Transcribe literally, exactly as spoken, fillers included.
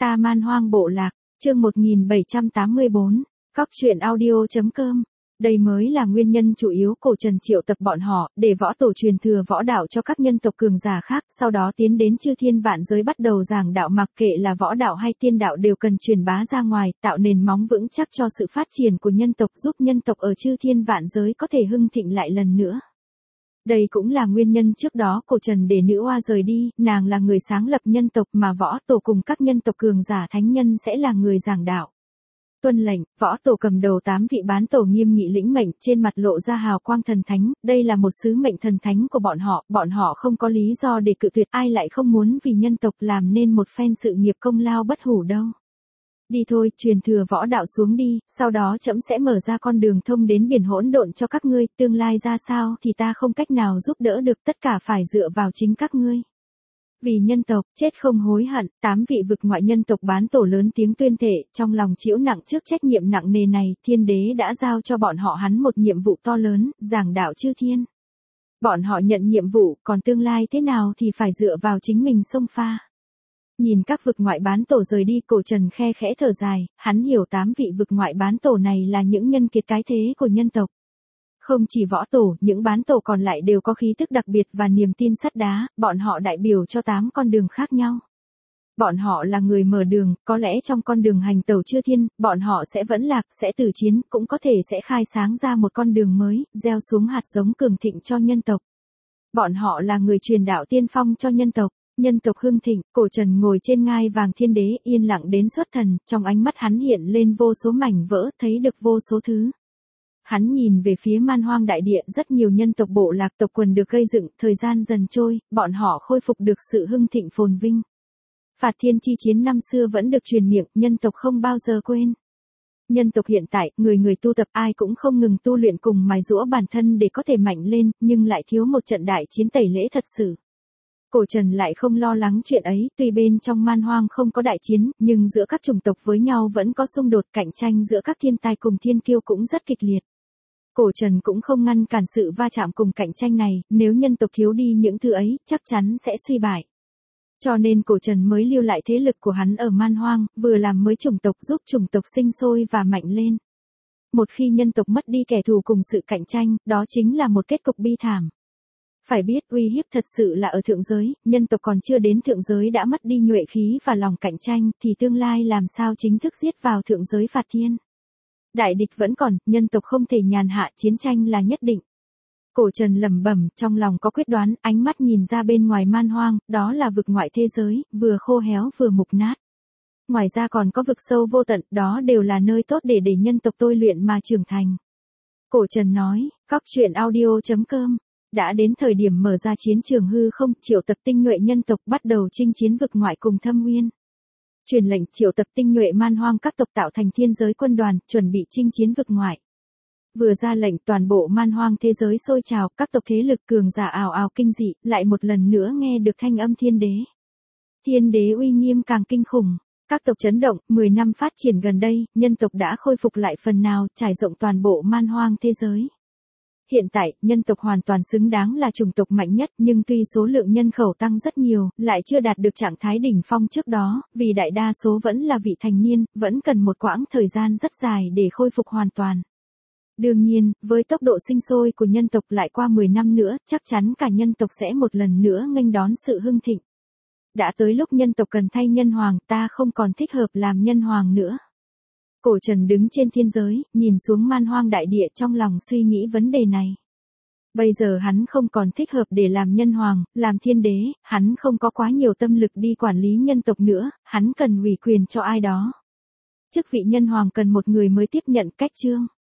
Ta Man Hoang Bộ Lạc, chương một nghìn bảy trăm tám mươi tư, Cóc truyện audio chấm com. Đây mới là nguyên nhân chủ yếu Cổ Trần triệu tập bọn họ, để võ tổ truyền thừa võ đạo cho các nhân tộc cường giả khác, sau đó tiến đến chư thiên vạn giới bắt đầu giảng đạo, mặc kệ là võ đạo hay tiên đạo đều cần truyền bá ra ngoài, tạo nền móng vững chắc cho sự phát triển của nhân tộc, giúp nhân tộc ở chư thiên vạn giới có thể hưng thịnh lại lần nữa. Đây cũng là nguyên nhân trước đó Cổ Trần để nữ oa rời đi, nàng là người sáng lập nhân tộc mà võ tổ cùng các nhân tộc cường giả thánh nhân sẽ là người giảng đạo. Tuân lệnh, võ tổ cầm đầu tám vị bán tổ nghiêm nghị lĩnh mệnh, trên mặt lộ ra hào quang thần thánh, đây là một sứ mệnh thần thánh của bọn họ, bọn họ không có lý do để cự tuyệt, ai lại không muốn vì nhân tộc làm nên một phen sự nghiệp công lao bất hủ đâu. Đi thôi, truyền thừa võ đạo xuống đi, sau đó trẫm sẽ mở ra con đường thông đến biển hỗn độn cho các ngươi, tương lai ra sao thì ta không cách nào giúp đỡ được, tất cả phải dựa vào chính các ngươi. Vì nhân tộc, chết không hối hận, tám vị vực ngoại nhân tộc bán tổ lớn tiếng tuyên thệ, trong lòng chịu nặng trước trách nhiệm nặng nề này, thiên đế đã giao cho bọn họ hắn một nhiệm vụ to lớn, giảng đạo chư thiên. Bọn họ nhận nhiệm vụ, còn tương lai thế nào thì phải dựa vào chính mình xông pha. Nhìn các vực ngoại bán tổ rời đi, Cổ Trần khe khẽ thở dài, hắn hiểu tám vị vực ngoại bán tổ này là những nhân kiệt cái thế của nhân tộc. Không chỉ võ tổ, những bán tổ còn lại đều có khí tức đặc biệt và niềm tin sắt đá, bọn họ đại biểu cho tám con đường khác nhau. Bọn họ là người mở đường, có lẽ trong con đường hành tẩu chư thiên, bọn họ sẽ vẫn lạc, sẽ tử chiến, cũng có thể sẽ khai sáng ra một con đường mới, gieo xuống hạt giống cường thịnh cho nhân tộc. Bọn họ là người truyền đạo tiên phong cho nhân tộc. Nhân tộc hưng thịnh, Cổ Trần ngồi trên ngai vàng thiên đế, yên lặng đến xuất thần, trong ánh mắt hắn hiện lên vô số mảnh vỡ, thấy được vô số thứ. Hắn nhìn về phía Man Hoang đại địa, rất nhiều nhân tộc bộ lạc tộc quần được gây dựng, thời gian dần trôi, bọn họ khôi phục được sự hưng thịnh phồn vinh. Phạt thiên chi chiến năm xưa vẫn được truyền miệng, nhân tộc không bao giờ quên. Nhân tộc hiện tại, người người tu tập, ai cũng không ngừng tu luyện cùng mài giũa bản thân để có thể mạnh lên, nhưng lại thiếu một trận đại chiến tẩy lễ thật sự. Cổ Trần lại không lo lắng chuyện ấy, tuy bên trong Man Hoang không có đại chiến, nhưng giữa các chủng tộc với nhau vẫn có xung đột, cạnh tranh giữa các thiên tai cùng thiên kiêu cũng rất kịch liệt. Cổ Trần cũng không ngăn cản sự va chạm cùng cạnh tranh này, nếu nhân tộc thiếu đi những thứ ấy, chắc chắn sẽ suy bại. Cho nên Cổ Trần mới lưu lại thế lực của hắn ở Man Hoang, vừa làm mới chủng tộc giúp chủng tộc sinh sôi và mạnh lên. Một khi nhân tộc mất đi kẻ thù cùng sự cạnh tranh, đó chính là một kết cục bi thảm. Phải biết uy hiếp thật sự là ở thượng giới, nhân tộc còn chưa đến thượng giới đã mất đi nhuệ khí và lòng cạnh tranh, thì tương lai làm sao chính thức giết vào thượng giới phạt thiên. Đại địch vẫn còn, nhân tộc không thể nhàn hạ, chiến tranh là nhất định. Cổ Trần lẩm bẩm, trong lòng có quyết đoán, ánh mắt nhìn ra bên ngoài Man Hoang, đó là vực ngoại thế giới, vừa khô héo vừa mục nát. Ngoài ra còn có vực sâu vô tận, đó đều là nơi tốt để để nhân tộc tôi luyện mà trưởng thành. Cổ Trần nói, Cóc truyện audio chấm com. Đã đến thời điểm mở ra chiến trường hư không, triệu tập tinh nhuệ nhân tộc bắt đầu chinh chiến vực ngoại cùng Thâm Nguyên. Truyền lệnh triệu tập tinh nhuệ Man Hoang các tộc tạo thành thiên giới quân đoàn, chuẩn bị chinh chiến vực ngoại. Vừa ra lệnh, toàn bộ Man Hoang thế giới sôi trào, các tộc thế lực cường giả ào ào kinh dị, lại một lần nữa nghe được thanh âm thiên đế. Thiên đế uy nghiêm càng kinh khủng. Các tộc chấn động, mười năm phát triển gần đây, nhân tộc đã khôi phục lại phần nào, trải rộng toàn bộ Man Hoang thế giới. Hiện tại, nhân tộc hoàn toàn xứng đáng là chủng tộc mạnh nhất, nhưng tuy số lượng nhân khẩu tăng rất nhiều, lại chưa đạt được trạng thái đỉnh phong trước đó, vì đại đa số vẫn là vị thành niên, vẫn cần một quãng thời gian rất dài để khôi phục hoàn toàn. Đương nhiên, với tốc độ sinh sôi của nhân tộc lại qua mười năm nữa, chắc chắn cả nhân tộc sẽ một lần nữa nghênh đón sự hưng thịnh. Đã tới lúc nhân tộc cần thay nhân hoàng, ta không còn thích hợp làm nhân hoàng nữa. Cổ Trần đứng trên thiên giới, nhìn xuống Man Hoang đại địa, trong lòng suy nghĩ vấn đề này. Bây giờ hắn không còn thích hợp để làm nhân hoàng, làm thiên đế, hắn không có quá nhiều tâm lực đi quản lý nhân tộc nữa, hắn cần ủy quyền cho ai đó. Chức vị nhân hoàng cần một người mới tiếp nhận, cách chương.